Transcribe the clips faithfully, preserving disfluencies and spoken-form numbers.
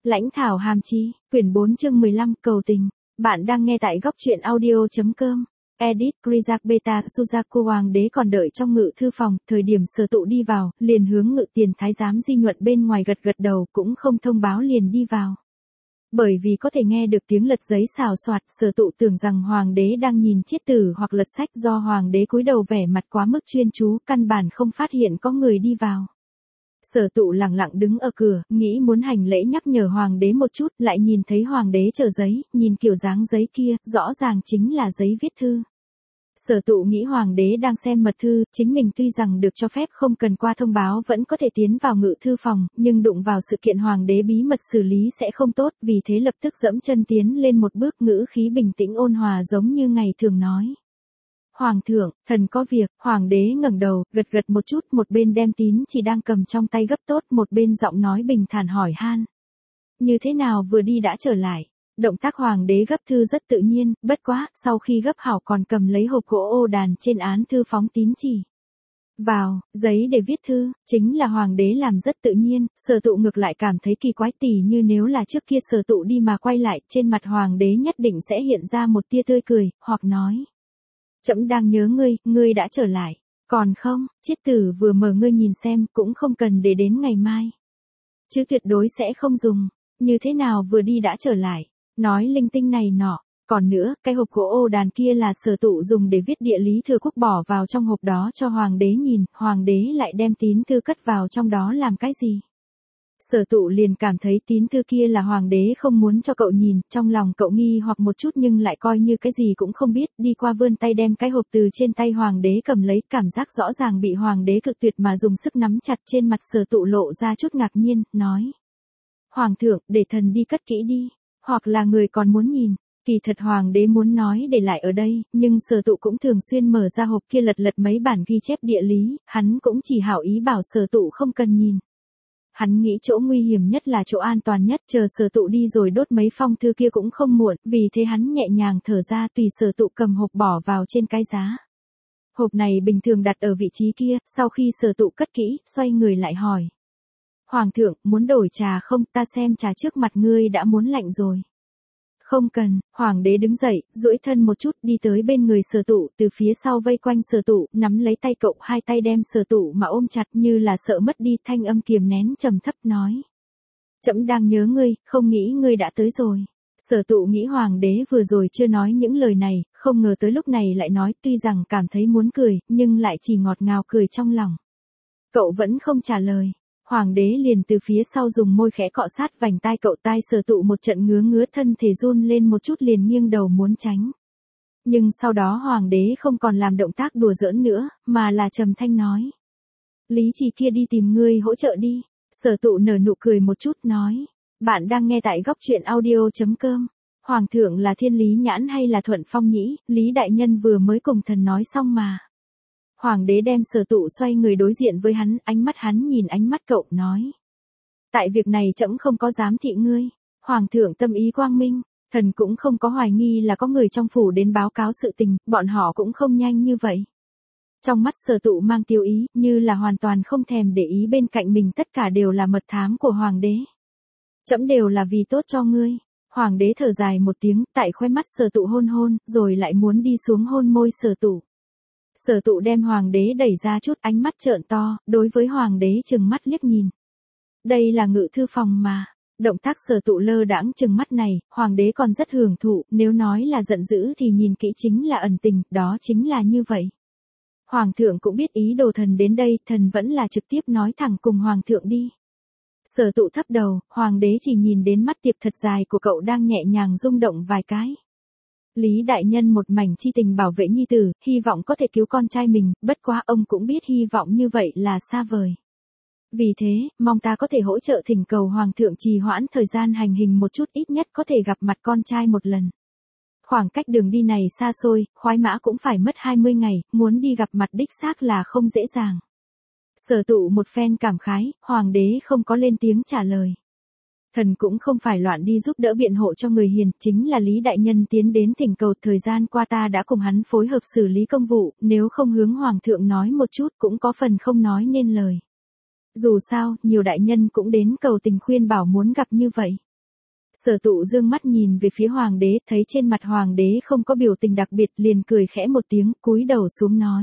Lãnh thảo hàm chi, quyển bốn chương mười lăm, cầu tình. Bạn đang nghe tại góc truyện audio.com. Edit Krizak Beta Suzaku hoàng đế còn đợi trong ngự thư phòng, thời điểm Sở Tụ đi vào, liền hướng ngự tiền thái giám Di Nhuận bên ngoài gật gật đầu, cũng không thông báo liền đi vào. Bởi vì có thể nghe được tiếng lật giấy xào xoạt, Sở Tụ tưởng rằng hoàng đế đang nhìn chiết tử hoặc lật sách, do hoàng đế cúi đầu vẻ mặt quá mức chuyên chú, căn bản không phát hiện có người đi vào. Sở Tụ lặng lặng đứng ở cửa, nghĩ muốn hành lễ nhắc nhở hoàng đế một chút, lại nhìn thấy hoàng đế chờ giấy, nhìn kiểu dáng giấy kia, rõ ràng chính là giấy viết thư. Sở Tụ nghĩ hoàng đế đang xem mật thư, chính mình tuy rằng được cho phép không cần qua thông báo vẫn có thể tiến vào ngự thư phòng, nhưng đụng vào sự kiện hoàng đế bí mật xử lý sẽ không tốt, vì thế lập tức dẫm chân tiến lên một bước, ngữ khí bình tĩnh ôn hòa giống như ngày thường nói. Hoàng thượng, thần có việc. Hoàng đế ngẩng đầu, gật gật một chút, một bên đem tín chỉ đang cầm trong tay gấp tốt, một bên giọng nói bình thản hỏi han. Như thế nào vừa đi đã trở lại? Động tác hoàng đế gấp thư rất tự nhiên, bất quá, sau khi gấp hảo còn cầm lấy hộp gỗ ô đàn trên án thư phóng tín chỉ vào, giấy để viết thư, chính là hoàng đế làm rất tự nhiên. Sở Tụ ngược lại cảm thấy kỳ quái, tỉ như nếu là trước kia Sở Tụ đi mà quay lại, trên mặt hoàng đế nhất định sẽ hiện ra một tia tươi cười, hoặc nói. Trẫm đang nhớ ngươi, ngươi đã trở lại. Còn không, chiết tử vừa mở ngươi nhìn xem, cũng không cần để đến ngày mai. Chứ tuyệt đối sẽ không dùng. Như thế nào vừa đi đã trở lại. Nói linh tinh này nọ. Còn nữa, cái hộp gỗ ô đàn kia là Sở Tụ dùng để viết địa lý thừa quốc, bỏ vào trong hộp đó cho hoàng đế nhìn, hoàng đế lại đem tín thư cất vào trong đó làm cái gì? Sở Tụ liền cảm thấy tín thư kia là hoàng đế không muốn cho cậu nhìn, trong lòng cậu nghi hoặc một chút nhưng lại coi như cái gì cũng không biết, đi qua vươn tay đem cái hộp từ trên tay hoàng đế cầm lấy, cảm giác rõ ràng bị hoàng đế cực tuyệt mà dùng sức nắm chặt, trên mặt Sở Tụ lộ ra chút ngạc nhiên, nói. Hoàng thượng, để thần đi cất kỹ đi, hoặc là người còn muốn nhìn. Kỳ thật hoàng đế muốn nói để lại ở đây, nhưng Sở Tụ cũng thường xuyên mở ra hộp kia lật lật mấy bản ghi chép địa lý, hắn cũng chỉ hảo ý bảo Sở Tụ không cần nhìn. Hắn nghĩ chỗ nguy hiểm nhất là chỗ an toàn nhất, chờ Sở Tụ đi rồi đốt mấy phong thư kia cũng không muộn, vì thế hắn nhẹ nhàng thở ra, tùy Sở Tụ cầm hộp bỏ vào trên cái giá. Hộp này bình thường đặt ở vị trí kia, sau khi Sở Tụ cất kỹ, xoay người lại hỏi. Hoàng thượng, muốn đổi trà không, ta xem trà trước mặt ngươi đã muốn lạnh rồi. Không cần. Hoàng đế đứng dậy, duỗi thân một chút đi tới bên người Sở Tụ, từ phía sau vây quanh Sở Tụ, nắm lấy tay cậu, hai tay đem Sở Tụ mà ôm chặt như là sợ mất đi, thanh âm kiềm nén trầm thấp nói. Trẫm đang nhớ ngươi, không nghĩ ngươi đã tới rồi. Sở Tụ nghĩ hoàng đế vừa rồi chưa nói những lời này, không ngờ tới lúc này lại nói, tuy rằng cảm thấy muốn cười, nhưng lại chỉ ngọt ngào cười trong lòng. Cậu vẫn không trả lời. Hoàng đế liền từ phía sau dùng môi khẽ cọ sát vành tai cậu, tai Sở Tụ một trận ngứa ngứa, thân thể run lên một chút liền nghiêng đầu muốn tránh. Nhưng sau đó hoàng đế không còn làm động tác đùa giỡn nữa, mà là trầm thanh nói. Lý Trì kia đi tìm ngươi hỗ trợ đi. Sở Tụ nở nụ cười một chút nói. Bạn đang nghe tại góc truyện audio.com. Hoàng thượng là Thiên Lý Nhãn hay là Thuận Phong nhĩ, Lý đại nhân vừa mới cùng thần nói xong mà. Hoàng đế đem Sở Tụ xoay người đối diện với hắn, ánh mắt hắn nhìn ánh mắt cậu, nói. Tại việc này trẫm không có giám thị ngươi. Hoàng thượng tâm ý quang minh, thần cũng không có hoài nghi là có người trong phủ đến báo cáo sự tình, bọn họ cũng không nhanh như vậy. Trong mắt Sở Tụ mang tiêu ý, như là hoàn toàn không thèm để ý bên cạnh mình tất cả đều là mật thám của hoàng đế. Trẫm đều là vì tốt cho ngươi. Hoàng đế thở dài một tiếng, tại khóe mắt Sở Tụ hôn hôn, rồi lại muốn đi xuống hôn môi Sở Tụ. Sở Tụ đem hoàng đế đẩy ra chút, ánh mắt trợn to, đối với hoàng đế trừng mắt liếc nhìn. Đây là ngự thư phòng mà. Động tác Sở Tụ lơ đãng trừng mắt này, hoàng đế còn rất hưởng thụ, nếu nói là giận dữ thì nhìn kỹ chính là ẩn tình, đó chính là như vậy. Hoàng thượng cũng biết ý đồ thần đến đây, thần vẫn là trực tiếp nói thẳng cùng hoàng thượng đi. Sở Tụ thấp đầu, hoàng đế chỉ nhìn đến mắt tiệp thật dài của cậu đang nhẹ nhàng rung động vài cái. Lý đại nhân một mảnh chi tình bảo vệ nhi tử, hy vọng có thể cứu con trai mình, bất quá ông cũng biết hy vọng như vậy là xa vời. Vì thế, mong ta có thể hỗ trợ thỉnh cầu hoàng thượng trì hoãn thời gian hành hình một chút, ít nhất có thể gặp mặt con trai một lần. Khoảng cách đường đi này xa xôi, khoái mã cũng phải mất hai mươi ngày, muốn đi gặp mặt đích xác là không dễ dàng. Sở Tụ một phen cảm khái, hoàng đế không có lên tiếng trả lời. Thần cũng không phải loạn đi giúp đỡ biện hộ cho người hiền, chính là Lý đại nhân tiến đến thỉnh cầu, thời gian qua ta đã cùng hắn phối hợp xử lý công vụ, nếu không hướng hoàng thượng nói một chút cũng có phần không nói nên lời. Dù sao, nhiều đại nhân cũng đến cầu tình khuyên bảo muốn gặp như vậy. Sở Tụ dương mắt nhìn về phía hoàng đế, thấy trên mặt hoàng đế không có biểu tình đặc biệt, liền cười khẽ một tiếng, cúi đầu xuống nói.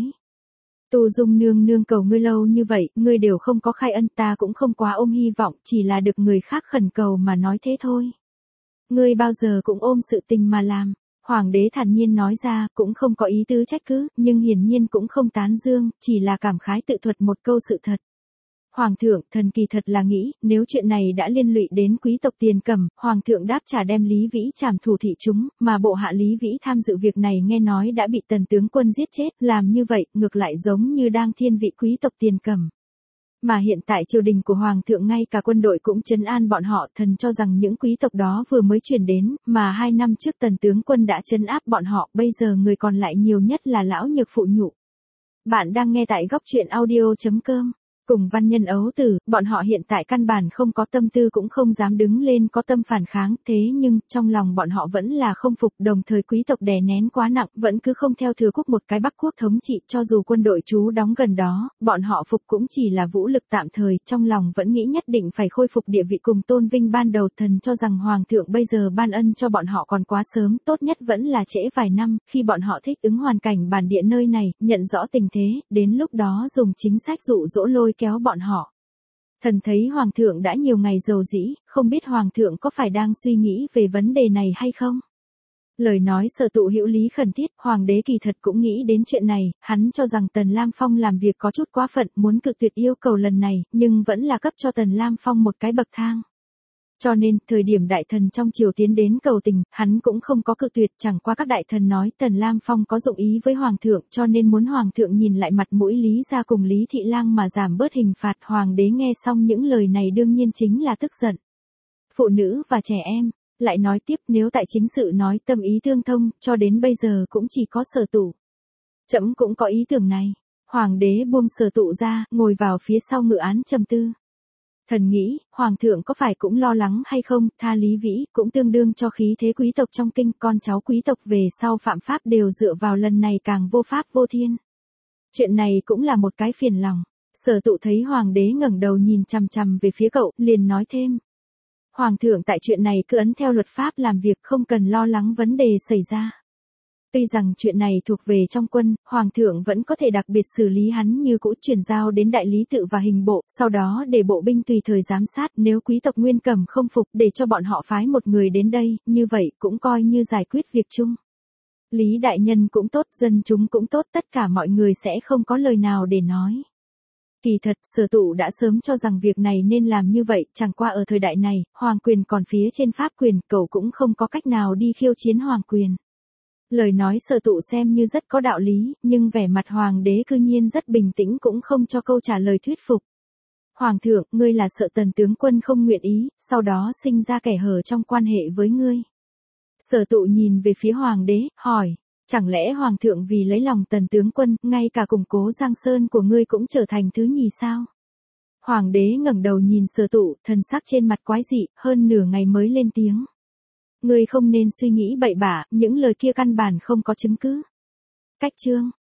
Tu Dung nương nương cầu ngươi lâu như vậy, ngươi đều không có khai ân, ta cũng không quá ôm hy vọng, chỉ là được người khác khẩn cầu mà nói thế thôi. Ngươi bao giờ cũng ôm sự tình mà làm. Hoàng đế thản nhiên nói ra, cũng không có ý tứ trách cứ, nhưng hiển nhiên cũng không tán dương, chỉ là cảm khái tự thuật một câu sự thật. Hoàng thượng, thần kỳ thật là nghĩ, nếu chuyện này đã liên lụy đến quý tộc Tiền Cẩm, Hoàng thượng đáp trả đem Lý Vĩ trảm thủ thị chúng, mà bộ hạ Lý Vĩ tham dự việc này nghe nói đã bị tần tướng quân giết chết, làm như vậy, ngược lại giống như đang thiên vị quý tộc Tiền Cẩm. Mà hiện tại triều đình của Hoàng thượng ngay cả quân đội cũng trấn an bọn họ, thần cho rằng những quý tộc đó vừa mới chuyển đến, mà hai năm trước tần tướng quân đã trấn áp bọn họ, bây giờ người còn lại nhiều nhất là lão nhược phụ nhụ. Bạn đang nghe tại góc truyện audio chấm com. Cùng văn nhân ấu tử, bọn họ hiện tại căn bản không có tâm tư cũng không dám đứng lên có tâm phản kháng, thế nhưng, trong lòng bọn họ vẫn là không phục, đồng thời quý tộc đè nén quá nặng, vẫn cứ không theo thừa quốc một cái Bắc quốc thống trị, cho dù quân đội trú đóng gần đó, bọn họ phục cũng chỉ là vũ lực tạm thời, trong lòng vẫn nghĩ nhất định phải khôi phục địa vị cùng tôn vinh ban đầu, thần cho rằng Hoàng thượng bây giờ ban ân cho bọn họ còn quá sớm, tốt nhất vẫn là trễ vài năm, khi bọn họ thích ứng hoàn cảnh bản địa nơi này, nhận rõ tình thế, đến lúc đó dùng chính sách dụ dỗ lôi kéo bọn họ. Thần thấy Hoàng thượng đã nhiều ngày dầu dĩ, không biết Hoàng thượng có phải đang suy nghĩ về vấn đề này hay không? Lời nói Sở Tụ hữu lý khẩn thiết, Hoàng đế kỳ thật cũng nghĩ đến chuyện này, hắn cho rằng Tần Lam Phong làm việc có chút quá phận, muốn cự tuyệt yêu cầu lần này, nhưng vẫn là cấp cho Tần Lam Phong một cái bậc thang. Cho nên, thời điểm đại thần trong triều tiến đến cầu tình, hắn cũng không có cự tuyệt, chẳng qua các đại thần nói Tần Lam Phong có dụng ý với Hoàng thượng, cho nên muốn Hoàng thượng nhìn lại mặt mũi Lý gia cùng Lý Thị Lang mà giảm bớt hình phạt. Hoàng đế nghe xong những lời này đương nhiên chính là tức giận. Phụ nữ và trẻ em, lại nói tiếp nếu tại chính sự nói tâm ý tương thông, cho đến bây giờ cũng chỉ có Sở Tụ. Trẫm cũng có ý tưởng này. Hoàng đế buông Sở Tụ ra, ngồi vào phía sau ngự án trầm tư. Thần nghĩ, Hoàng thượng có phải cũng lo lắng hay không, tha Lý Vĩ, cũng tương đương cho khí thế quý tộc trong kinh, con cháu quý tộc về sau phạm pháp đều dựa vào lần này càng vô pháp vô thiên. Chuyện này cũng là một cái phiền lòng. Sở Tụ thấy Hoàng đế ngẩng đầu nhìn chằm chằm về phía cậu, liền nói thêm. Hoàng thượng tại chuyện này cứ ấn theo luật pháp làm việc, không cần lo lắng vấn đề xảy ra. Tuy rằng chuyện này thuộc về trong quân, Hoàng thượng vẫn có thể đặc biệt xử lý hắn như cũ, chuyển giao đến đại lý tự và hình bộ, sau đó để bộ binh tùy thời giám sát, nếu quý tộc Nguyên Cẩm không phục để cho bọn họ phái một người đến đây, như vậy cũng coi như giải quyết việc chung. Lý đại nhân cũng tốt, dân chúng cũng tốt, tất cả mọi người sẽ không có lời nào để nói. Kỳ thật, Sở Tụ đã sớm cho rằng việc này nên làm như vậy, chẳng qua ở thời đại này, hoàng quyền còn phía trên pháp quyền, cậu cũng không có cách nào đi khiêu chiến hoàng quyền. Lời nói Sở Tụ xem như rất có đạo lý, nhưng vẻ mặt hoàng đế cư nhiên rất bình tĩnh cũng không cho câu trả lời thuyết phục. Hoàng thượng, ngươi là sợ Tần tướng quân không nguyện ý, sau đó sinh ra kẻ hở trong quan hệ với ngươi. Sở Tụ nhìn về phía hoàng đế, hỏi, chẳng lẽ Hoàng thượng vì lấy lòng Tần tướng quân, ngay cả củng cố Giang Sơn của ngươi cũng trở thành thứ nhì sao? Hoàng đế ngẩng đầu nhìn Sở Tụ, thần sắc trên mặt quái dị, hơn nửa ngày mới lên tiếng. Ngươi không nên suy nghĩ bậy bạ, những lời kia căn bản không có chứng cứ. Cách chương